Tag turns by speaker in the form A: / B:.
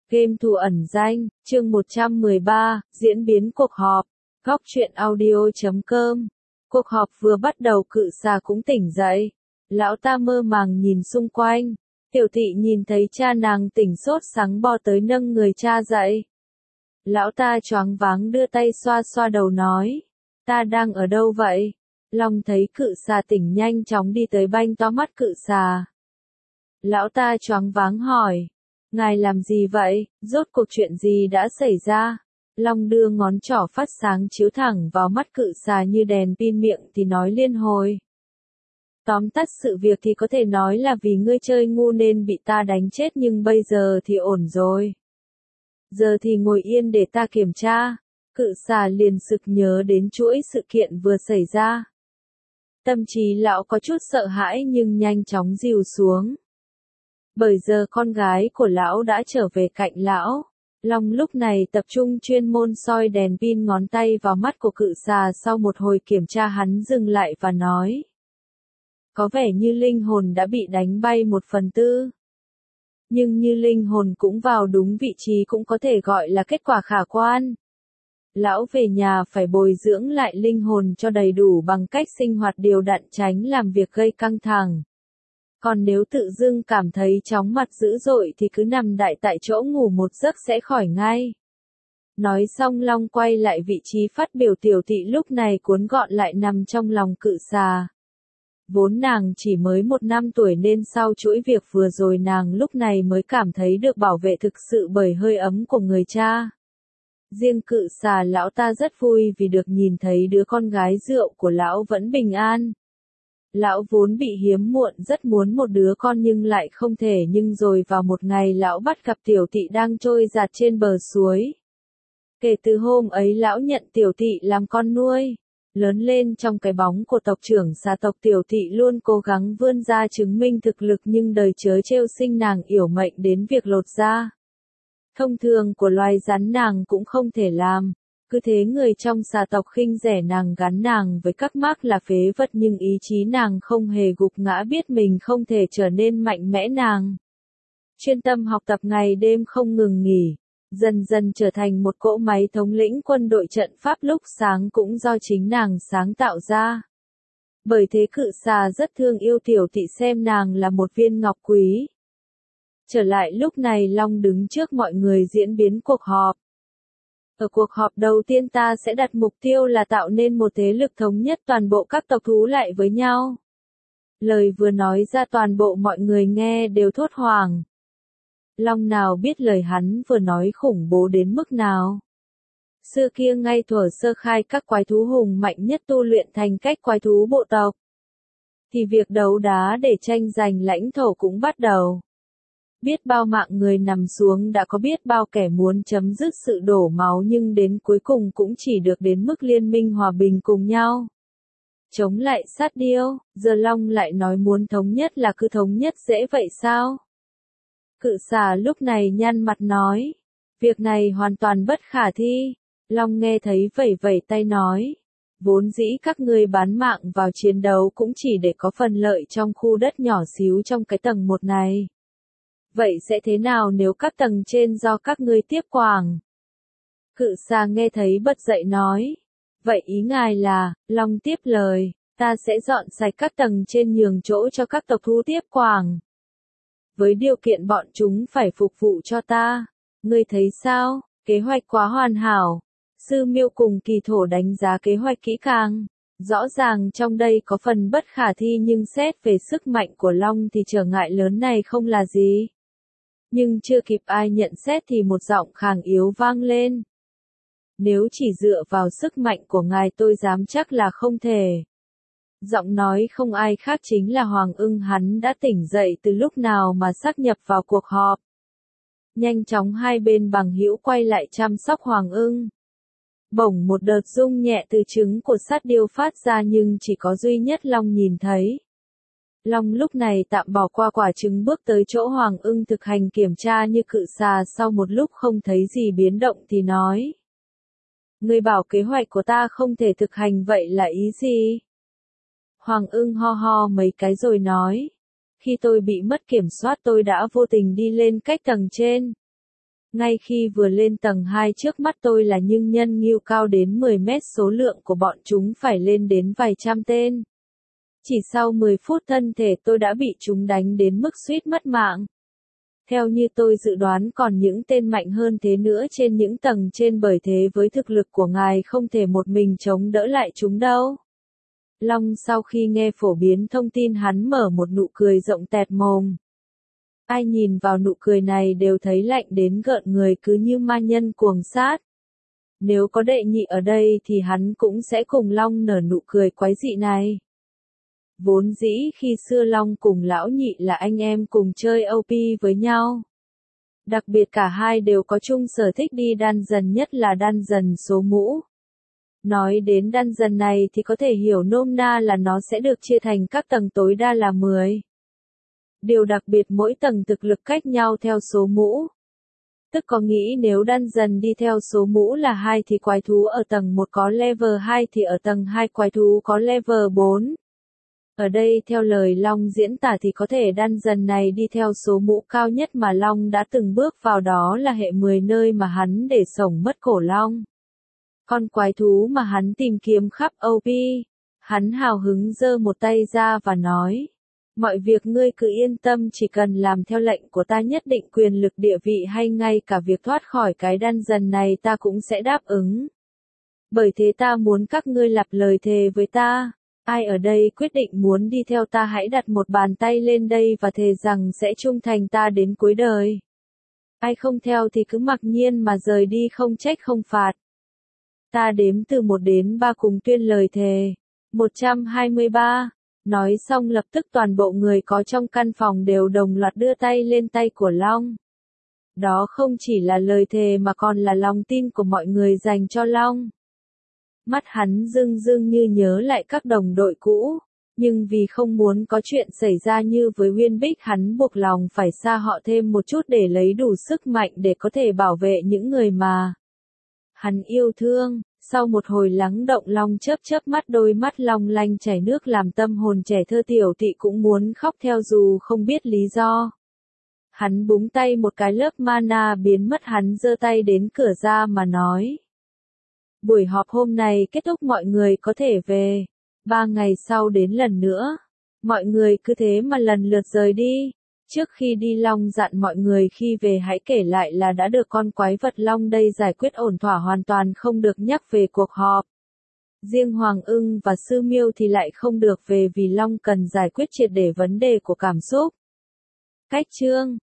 A: Game thủ ẩn danh, chương 113, diễn biến cuộc họp. Góc truyện audio.com. Cuộc họp vừa bắt đầu Cự Xà cũng tỉnh dậy. Lão ta mơ màng nhìn xung quanh. Tiểu thị nhìn thấy cha nàng tỉnh sốt sắng bò tới nâng người cha dậy. Lão ta choáng váng đưa tay xoa xoa đầu nói. Ta đang ở đâu vậy? Long thấy Cự Xà tỉnh nhanh chóng đi tới banh to mắt Cự Xà. Lão ta choáng váng hỏi. Ngài làm gì vậy? Rốt cuộc chuyện gì đã xảy ra? Long đưa ngón trỏ phát sáng chiếu thẳng vào mắt Cự Xà như đèn pin miệng thì nói liên hồi. Tóm tắt sự việc thì có thể nói là vì ngươi chơi ngu nên bị ta đánh chết, nhưng bây giờ thì ổn rồi. Giờ thì ngồi yên để ta kiểm tra. Cự Xà liền sực nhớ đến chuỗi sự kiện vừa xảy ra. Tâm trí lão có chút sợ hãi nhưng nhanh chóng dịu xuống. Bởi giờ con gái của lão đã trở về cạnh lão. Long lúc này tập trung chuyên môn soi đèn pin ngón tay vào mắt của Cự Xà. Sau một hồi kiểm tra hắn dừng lại và nói. Có vẻ như linh hồn đã bị đánh bay 1/4. Nhưng như linh hồn cũng vào đúng vị trí cũng có thể gọi là kết quả khả quan. Lão về nhà phải bồi dưỡng lại linh hồn cho đầy đủ bằng cách sinh hoạt đều đặn, tránh làm việc gây căng thẳng. Còn nếu tự dưng cảm thấy chóng mặt dữ dội thì cứ nằm đại tại chỗ ngủ một giấc sẽ khỏi ngay. Nói xong Long quay lại vị trí phát biểu. Tiểu thị lúc này cuốn gọn lại nằm trong lòng Cự Xà. Vốn nàng chỉ mới 1 năm tuổi nên sau chuỗi việc vừa rồi nàng lúc này mới cảm thấy được bảo vệ thực sự bởi hơi ấm của người cha. Riêng Cự Xà lão ta rất vui vì được nhìn thấy đứa con gái rượu của lão vẫn bình an. Lão vốn bị hiếm muộn rất muốn một đứa con nhưng lại không thể, nhưng rồi vào một ngày lão bắt gặp tiểu thị đang trôi dạt trên bờ suối. Kể từ hôm ấy lão nhận tiểu thị làm con nuôi. Lớn lên trong cái bóng của tộc trưởng xà tộc, tiểu thị luôn cố gắng vươn ra chứng minh thực lực, nhưng đời trớ trêu sinh nàng yểu mệnh đến việc lột da. Thông thường của loài rắn nàng cũng không thể làm. Cứ thế người trong xà tộc khinh rẻ nàng, gắn nàng với các mác là phế vật, nhưng ý chí nàng không hề gục ngã, biết mình không thể trở nên mạnh mẽ. Nàng chuyên tâm học tập ngày đêm không ngừng nghỉ, dần dần trở thành một cỗ máy thống lĩnh quân đội trận pháp lúc sáng cũng do chính nàng sáng tạo ra. Bởi thế Cự Xà rất thương yêu tiểu thị, xem nàng là một viên ngọc quý. Trở lại lúc này Long đứng trước mọi người diễn biến cuộc họp. Ở cuộc họp đầu tiên ta sẽ đặt mục tiêu là tạo nên một thế lực thống nhất toàn bộ các tộc thú lại với nhau. Lời vừa nói ra toàn bộ mọi người nghe đều thốt hoảng. Long nào biết lời hắn vừa nói khủng bố đến mức nào. Xưa kia ngay thuở sơ khai các quái thú hùng mạnh nhất tu luyện thành cách quái thú bộ tộc. Thì việc đấu đá để tranh giành lãnh thổ cũng bắt đầu. Biết bao mạng người nằm xuống, đã có biết bao kẻ muốn chấm dứt sự đổ máu, nhưng đến cuối cùng cũng chỉ được đến mức liên minh hòa bình cùng nhau. Chống lại sát điêu, giờ Long lại nói muốn thống nhất là cứ thống nhất dễ vậy sao? Cự Xà lúc này nhăn mặt nói. Việc này hoàn toàn bất khả thi. Long nghe thấy vẩy vẩy tay nói. Vốn dĩ các ngươi bán mạng vào chiến đấu cũng chỉ để có phần lợi trong khu đất nhỏ xíu trong cái tầng 1 này. Vậy sẽ thế nào nếu các tầng trên do các ngươi tiếp quản? Cự Xà nghe thấy bật dậy nói. Vậy ý ngài là, Long tiếp lời, ta sẽ dọn sạch các tầng trên nhường chỗ cho các tộc thú tiếp quản. Với điều kiện bọn chúng phải phục vụ cho ta. Ngươi thấy sao? Kế hoạch quá hoàn hảo. Sư Miêu cùng Kỳ Thổ đánh giá kế hoạch kỹ càng. Rõ ràng trong đây có phần bất khả thi, nhưng xét về sức mạnh của Long thì trở ngại lớn này không là gì. Nhưng chưa kịp ai nhận xét thì một giọng khàn yếu vang lên. Nếu chỉ dựa vào sức mạnh của ngài tôi dám chắc là không thể. Giọng nói không ai khác chính là Hoàng Ưng, hắn đã tỉnh dậy từ lúc nào mà sáp nhập vào cuộc họp. Nhanh chóng hai bên bằng hữu quay lại chăm sóc Hoàng Ưng. Bỗng một đợt rung nhẹ từ trứng của sát điêu phát ra, nhưng chỉ có duy nhất Long nhìn thấy. Long lúc này tạm bỏ qua quả trứng, bước tới chỗ Hoàng Ưng thực hành kiểm tra như Cự Xà, sau một lúc không thấy gì biến động thì nói. Ngươi bảo kế hoạch của ta không thể thực hành, vậy là ý gì? Hoàng Ưng ho ho mấy cái rồi nói. Khi tôi bị mất kiểm soát tôi đã vô tình đi lên cách tầng trên. Ngay khi vừa lên tầng 2 trước mắt tôi là những nhân ngưu cao đến 10 mét, số lượng của bọn chúng phải lên đến vài trăm tên. Chỉ sau 10 phút thân thể tôi đã bị chúng đánh đến mức suýt mất mạng. Theo như tôi dự đoán còn những tên mạnh hơn thế nữa trên những tầng trên, bởi thế với thực lực của ngài không thể một mình chống đỡ lại chúng đâu. Long sau khi nghe phổ biến thông tin hắn mở một nụ cười rộng tẹt mồm. Ai nhìn vào nụ cười này đều thấy lạnh đến gợn người, cứ như ma nhân cuồng sát. Nếu có đệ nhị ở đây thì hắn cũng sẽ cùng Long nở nụ cười quái dị này. Vốn dĩ khi xưa Long cùng lão nhị là anh em cùng chơi OP với nhau. Đặc biệt cả hai đều có chung sở thích đi dungeon, nhất là dungeon số mũ. Nói đến dungeon này thì có thể hiểu nôm na là nó sẽ được chia thành các tầng tối đa là 10. Điều đặc biệt mỗi tầng thực lực cách nhau theo số mũ. Tức có nghĩ nếu dungeon đi theo số mũ là 2 thì quái thú ở tầng 1 có level 2 thì ở tầng 2 quái thú có level 4. Ở đây theo lời Long diễn tả thì có thể dungeon này đi theo số mũ cao nhất mà Long đã từng bước vào, đó là hệ 10, nơi mà hắn để sống mất cổ long. Con quái thú mà hắn tìm kiếm khắp OP. Hắn hào hứng giơ một tay ra và nói. Mọi việc ngươi cứ yên tâm, chỉ cần làm theo lệnh của ta, nhất định quyền lực, địa vị hay ngay cả việc thoát khỏi cái dungeon này ta cũng sẽ đáp ứng. Bởi thế ta muốn các ngươi lặp lời thề với ta. Ai ở đây quyết định muốn đi theo ta hãy đặt một bàn tay lên đây và thề rằng sẽ trung thành ta đến cuối đời. Ai không theo thì cứ mặc nhiên mà rời đi, không trách không phạt. Ta đếm từ 1 đến 3 cùng tuyên lời thề. 123. Nói xong lập tức toàn bộ người có trong căn phòng đều đồng loạt đưa tay lên tay của Long. Đó không chỉ là lời thề mà còn là lòng tin của mọi người dành cho Long. Mắt hắn rưng rưng như nhớ lại các đồng đội cũ, nhưng vì không muốn có chuyện xảy ra như với Uyên Bích, hắn buộc lòng phải xa họ thêm một chút để lấy đủ sức mạnh để có thể bảo vệ những người mà hắn yêu thương. Sau một hồi lắng động, Long chớp chớp mắt, đôi mắt long lanh chảy nước làm tâm hồn trẻ thơ tiểu thị cũng muốn khóc theo dù không biết lý do. Hắn búng tay một cái, lớp mana biến mất, hắn giơ tay đến cửa ra mà nói. Buổi họp hôm nay kết thúc, mọi người có thể về. 3 ngày sau đến lần nữa. Mọi người cứ thế mà lần lượt rời đi. Trước khi đi, Long dặn mọi người khi về hãy kể lại là đã được con quái vật Long đây giải quyết ổn thỏa, hoàn toàn không được nhắc về cuộc họp. Riêng Hoàng Ưng và Sư Miêu thì lại không được về vì Long cần giải quyết triệt để vấn đề của cảm xúc. Cách chương